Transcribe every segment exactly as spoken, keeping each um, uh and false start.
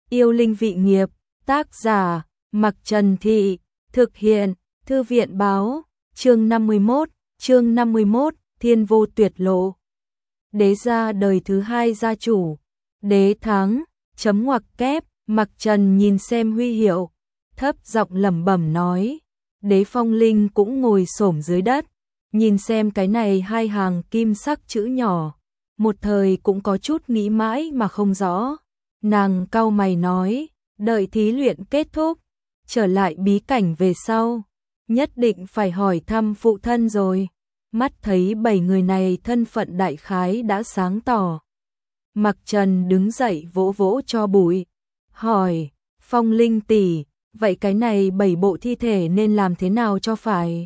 Yêu linh vị nghiệp, tác giả, Mặc Trần Thị, thực hiện, Thư viện báo, chương năm mươi mốt, chương năm mươi mốt, Thiên Vô Tuyệt Lộ. Đế gia đời thứ hai gia chủ, đế thắng, chấm ngoặc kép, Mặc Trần nhìn xem huy hiệu, thấp giọng lẩm bẩm nói. Đế Phong Linh cũng ngồi xổm dưới đất, nhìn xem cái này hai hàng kim sắc chữ nhỏ, một thời cũng có chút nghĩ mãi mà không rõ. Nàng cau mày nói, đợi thí luyện kết thúc, trở lại bí cảnh về sau, nhất định phải hỏi thăm phụ thân rồi. Mắt thấy bảy người này thân phận đại khái đã sáng tỏ. Mặc Trần đứng dậy vỗ vỗ cho bụi, hỏi, Phong Linh tỷ, vậy cái này bảy bộ thi thể nên làm thế nào cho phải?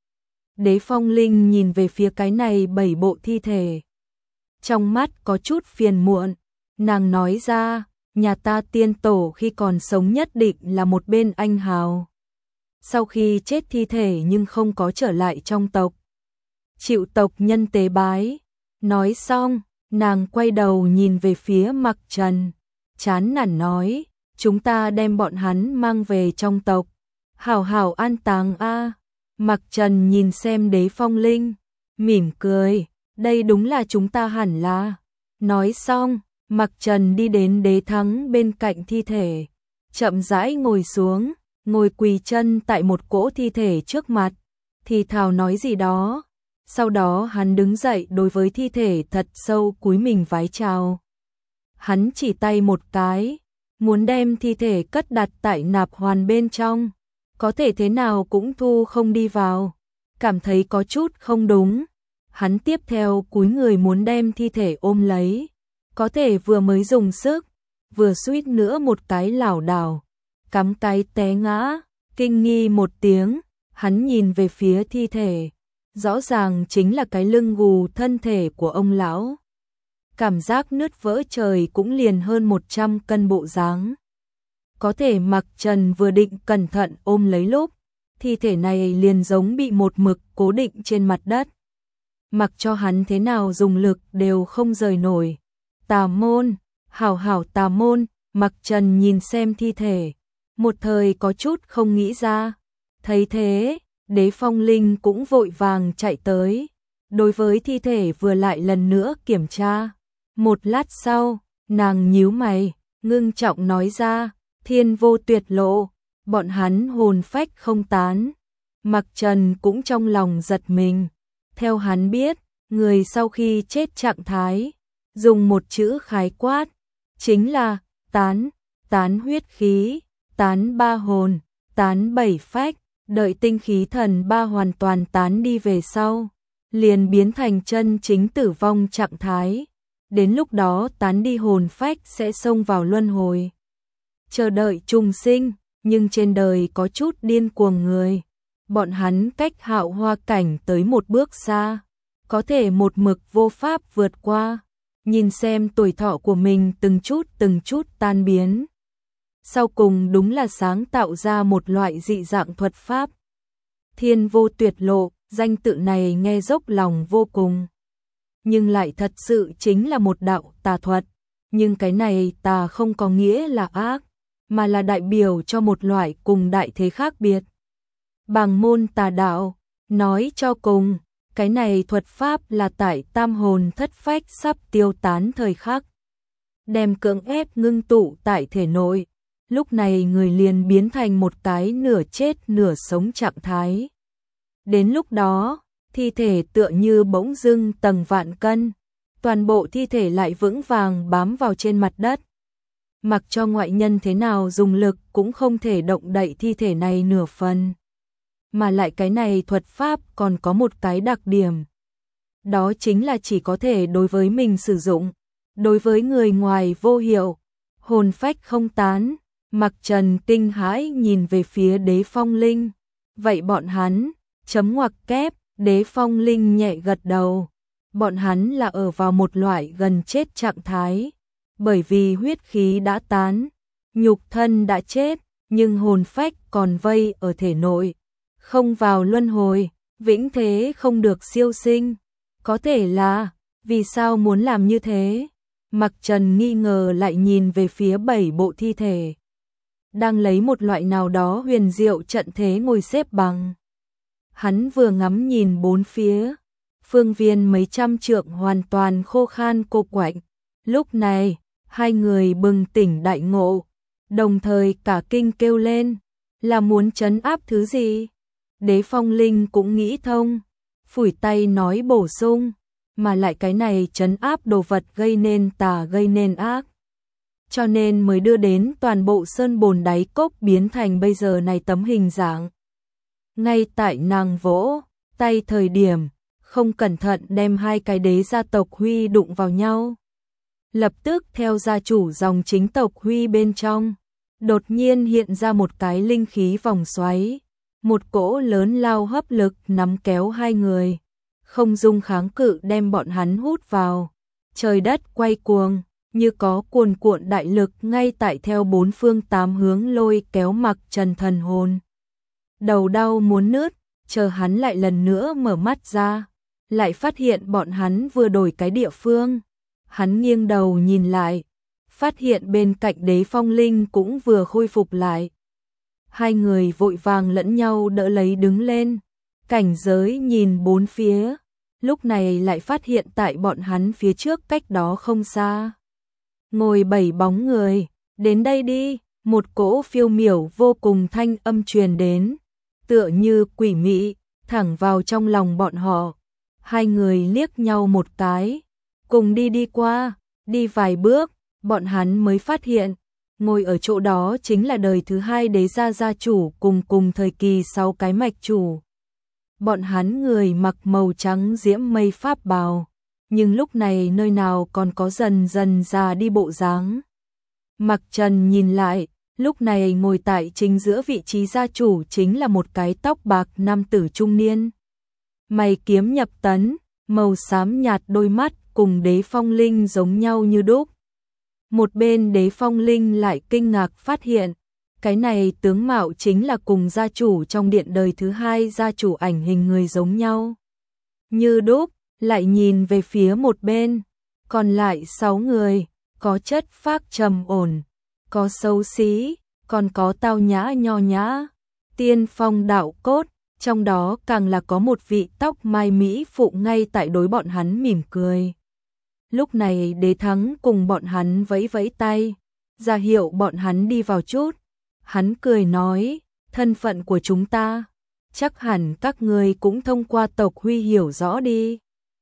Đế Phong Linh nhìn về phía cái này bảy bộ thi thể, trong mắt có chút phiền muộn, nàng nói ra, nhà ta tiên tổ khi còn sống nhất định là một bên anh hào. Sau khi chết thi thể nhưng không có trở lại trong tộc, chịu tộc nhân tế bái. Nói xong, nàng quay đầu nhìn về phía Mặc Trần, chán nản nói, chúng ta đem bọn hắn mang về trong tộc, hảo hảo an táng a. Mặc Trần nhìn xem Đế Phong Linh, mỉm cười, đây đúng là chúng ta hẳn là. Nói xong, Mặc Trần đi đến Đế Thắng bên cạnh thi thể, chậm rãi ngồi xuống, ngồi quỳ chân tại một cỗ thi thể trước mặt, thì thào nói gì đó. Sau đó hắn đứng dậy đối với thi thể thật sâu cúi mình vái chào. Hắn chỉ tay một cái, muốn đem thi thể cất đặt tại nạp hoàn bên trong, có thể thế nào cũng thu không đi vào, cảm thấy có chút không đúng. Hắn tiếp theo cúi người muốn đem thi thể ôm lấy, có thể vừa mới dùng sức, vừa suýt nữa một cái lảo đảo, cắm cái té ngã, kinh nghi một tiếng, hắn nhìn về phía thi thể, rõ ràng chính là cái lưng gù thân thể của ông lão. Cảm giác nứt vỡ trời cũng liền hơn một trăm cân bộ dáng. Có thể Mặc Trần vừa định cẩn thận ôm lấy lúc, thi thể này liền giống bị một mực cố định trên mặt đất. Mặc cho hắn thế nào dùng lực đều không rời nổi. Tà môn, hảo hảo tà môn, Mặc Trần nhìn xem thi thể, một thời có chút không nghĩ ra. Thấy thế, Đế Phong Linh cũng vội vàng chạy tới, đối với thi thể vừa lại lần nữa kiểm tra. Một lát sau, nàng nhíu mày, ngưng trọng nói ra, Thiên Vô Tuyệt Lộ, bọn hắn hồn phách không tán. Mặc Trần cũng trong lòng giật mình, theo hắn biết, người sau khi chết trạng thái, dùng một chữ khái quát, chính là tán, tán huyết khí, tán ba hồn, tán bảy phách. Đợi tinh khí thần ba hoàn toàn tán đi về sau, liền biến thành chân chính tử vong trạng thái. Đến lúc đó tán đi hồn phách sẽ xông vào luân hồi, chờ đợi trùng sinh. Nhưng trên đời có chút điên cuồng người, bọn hắn cách hạo hoa cảnh tới một bước xa, có thể một mực vô pháp vượt qua, nhìn xem tuổi thọ của mình từng chút từng chút tan biến. Sau cùng đúng là sáng tạo ra một loại dị dạng thuật pháp. Thiên Vô Tuyệt Lộ, danh tự này nghe dốc lòng vô cùng, nhưng lại thật sự chính là một đạo tà thuật. Nhưng cái này tà không có nghĩa là ác, mà là đại biểu cho một loại cùng đại thế khác biệt. Bàng môn tà đạo, nói cho cùng, cái này thuật pháp là tại tam hồn thất phách sắp tiêu tán thời khắc, đem cưỡng ép ngưng tụ tại thể nội. Lúc này người liền biến thành một cái nửa chết nửa sống trạng thái. Đến lúc đó, thi thể tựa như bỗng dưng tầng vạn cân, toàn bộ thi thể lại vững vàng bám vào trên mặt đất. Mặc cho ngoại nhân thế nào dùng lực cũng không thể động đậy thi thể này nửa phần. Mà lại cái này thuật pháp còn có một cái đặc điểm. Đó chính là chỉ có thể đối với mình sử dụng, đối với người ngoài vô hiệu, hồn phách không tán. Mặc Trần kinh hãi nhìn về phía Đế Phong Linh. Vậy bọn hắn, chấm ngoặc kép, Đế Phong Linh nhẹ gật đầu. Bọn hắn là ở vào một loại gần chết trạng thái, bởi vì huyết khí đã tán, nhục thân đã chết, nhưng hồn phách còn vây ở thể nội, không vào luân hồi, vĩnh thế không được siêu sinh. Có thể là, vì sao muốn làm như thế? Mặc Trần nghi ngờ lại nhìn về phía bảy bộ thi thể. Đang lấy một loại nào đó huyền diệu trận thế ngồi xếp bằng. Hắn vừa ngắm nhìn bốn phía, phương viên mấy trăm trượng hoàn toàn khô khan cô quạnh. Lúc này, hai người bừng tỉnh đại ngộ, đồng thời cả kinh kêu lên, là muốn trấn áp thứ gì? Đế Phong Linh cũng nghĩ thông, phủi tay nói bổ sung, mà lại cái này trấn áp đồ vật gây nên tà gây nên ác. Cho nên mới đưa đến toàn bộ sơn bồn đáy cốc biến thành bây giờ này tấm hình dạng. Ngay tại nàng vỗ tay thời điểm, không cẩn thận đem hai cái đế gia tộc Huy đụng vào nhau. Lập tức theo gia chủ dòng chính tộc Huy bên trong, đột nhiên hiện ra một cái linh khí vòng xoáy, một cỗ lớn lao hấp lực nắm kéo hai người, không dung kháng cự đem bọn hắn hút vào. Trời đất quay cuồng, như có cuồn cuộn đại lực ngay tại theo bốn phương tám hướng lôi kéo Mặc Trần thần hồn. Đầu đau muốn nứt, chờ hắn lại lần nữa mở mắt ra, lại phát hiện bọn hắn vừa đổi cái địa phương. Hắn nghiêng đầu nhìn lại, phát hiện bên cạnh Đế Phong Linh cũng vừa khôi phục lại. Hai người vội vàng lẫn nhau đỡ lấy đứng lên, cảnh giới nhìn bốn phía, lúc này lại phát hiện tại bọn hắn phía trước cách đó không xa. Ngồi bảy bóng người, đến đây đi, một cỗ phiêu miểu vô cùng thanh âm truyền đến, tựa như quỷ mị, thẳng vào trong lòng bọn họ. Hai người liếc nhau một cái, cùng đi đi qua, đi vài bước, bọn hắn mới phát hiện, ngồi ở chỗ đó chính là đời thứ hai đế gia gia chủ cùng cùng thời kỳ sáu cái mạch chủ. Bọn hắn người mặc màu trắng diễm mây pháp bào, nhưng lúc này nơi nào còn có dần dần già đi bộ dáng. Mặc Trần nhìn lại, lúc này ngồi tại chính giữa vị trí gia chủ chính là một cái tóc bạc nam tử trung niên. Mày kiếm nhập tấn, màu xám nhạt đôi mắt cùng Đế Phong Linh giống nhau như đúc. Một bên Đế Phong Linh lại kinh ngạc phát hiện, cái này tướng mạo chính là cùng gia chủ trong điện đời thứ hai gia chủ ảnh hình người giống nhau. Như đúc, lại nhìn về phía một bên, còn lại sáu người, có chất phác trầm ổn, có xấu xí, còn có tao nhã nho nhã, tiên phong đạo cốt, trong đó càng là có một vị tóc mai mỹ phụ ngay tại đối bọn hắn mỉm cười. Lúc này Đế Thắng cùng bọn hắn vẫy vẫy tay, ra hiệu bọn hắn đi vào chút. Hắn cười nói, thân phận của chúng ta, chắc hẳn các người cũng thông qua tộc Huy hiểu rõ đi.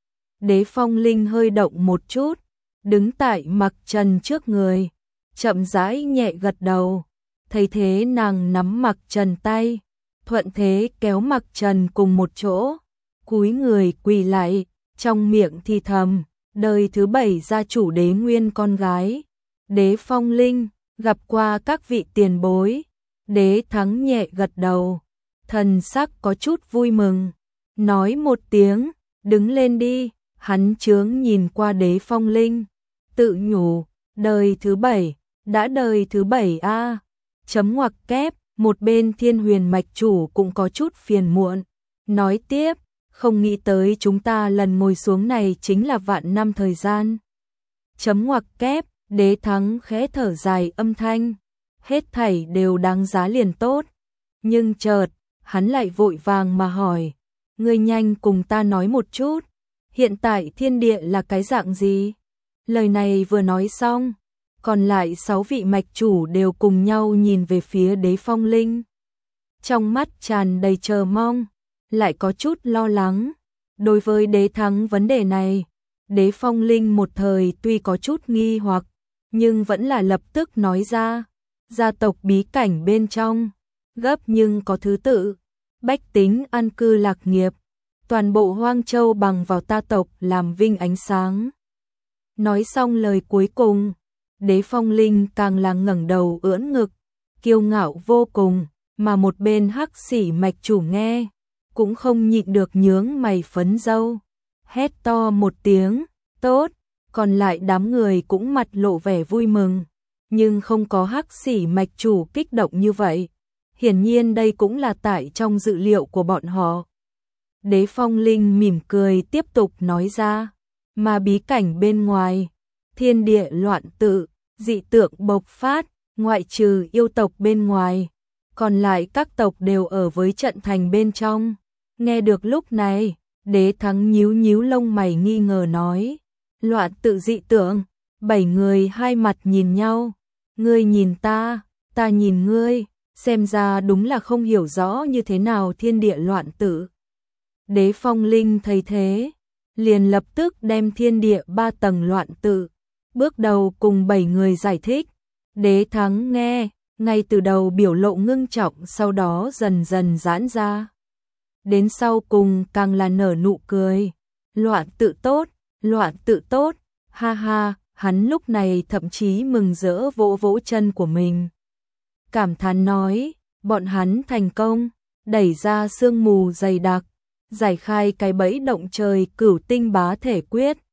Đế Phong Linh hơi động một chút, đứng tại Mặc Trần trước người, chậm rãi nhẹ gật đầu. Thấy thế nàng nắm Mặc Trần tay, thuận thế kéo Mặc Trần cùng một chỗ, cúi người quỳ lại, trong miệng thì thầm, đời thứ bảy gia chủ Đế Nguyên con gái. Đế Phong Linh, gặp qua các vị tiền bối. Đế Thắng nhẹ gật đầu, thần sắc có chút vui mừng, nói một tiếng, đứng lên đi. Hắn chướng nhìn qua Đế Phong Linh, tự nhủ, đời thứ bảy, đã đời thứ bảy a. Chấm ngoặc kép, một bên Thiên Huyền mạch chủ cũng có chút phiền muộn, nói tiếp, không nghĩ tới chúng ta lần ngồi xuống này chính là vạn năm thời gian. Chấm ngoặc kép, Đế Thắng khẽ thở dài âm thanh, hết thảy đều đáng giá liền tốt. Nhưng chợt, hắn lại vội vàng mà hỏi, ngươi nhanh cùng ta nói một chút, hiện tại thiên địa là cái dạng gì? Lời này vừa nói xong, còn lại sáu vị mạch chủ đều cùng nhau nhìn về phía Đế Phong Linh. Trong mắt tràn đầy chờ mong, lại có chút lo lắng. Đối với Đế Thắng vấn đề này, Đế Phong Linh một thời tuy có chút nghi hoặc, nhưng vẫn là lập tức nói ra, gia tộc bí cảnh bên trong, gấp nhưng có thứ tự, bách tính an cư lạc nghiệp, toàn bộ Hoang Châu bằng vào ta tộc làm vinh ánh sáng. Nói xong lời cuối cùng, Đế Phong Linh càng là ngẩng đầu ưỡn ngực, kiêu ngạo vô cùng, mà một bên Hắc Xỉ mạch chủ nghe, cũng không nhịn được nhướng mày phấn dâu, hét to một tiếng, tốt, còn lại đám người cũng mặt lộ vẻ vui mừng, nhưng không có Hắc Xỉ mạch chủ kích động như vậy. Hiển nhiên đây cũng là tại trong dự liệu của bọn họ. Đế Phong Linh mỉm cười tiếp tục nói ra, mà bí cảnh bên ngoài, thiên địa loạn tự, dị tượng bộc phát, ngoại trừ yêu tộc bên ngoài, còn lại các tộc đều ở với trận thành bên trong. Nghe được lúc này, Đế Thắng nhíu nhíu lông mày nghi ngờ nói, loạn tự dị tượng. Bảy người hai mặt nhìn nhau, ngươi nhìn ta, ta nhìn ngươi, xem ra đúng là không hiểu rõ như thế nào thiên địa loạn tự. Đế Phong Linh thấy thế, liền lập tức đem thiên địa ba tầng loạn tự, bước đầu cùng bảy người giải thích. Đế Thắng nghe, ngay từ đầu biểu lộ ngưng trọng, sau đó dần dần giãn ra. Đến sau cùng càng là nở nụ cười, loạn tự tốt, loạn tự tốt, ha ha. Hắn lúc này thậm chí mừng rỡ vỗ vỗ chân của mình. Cảm thán nói, bọn hắn thành công, đẩy ra sương mù dày đặc, giải khai cái bẫy động trời cửu tinh bá thể quyết,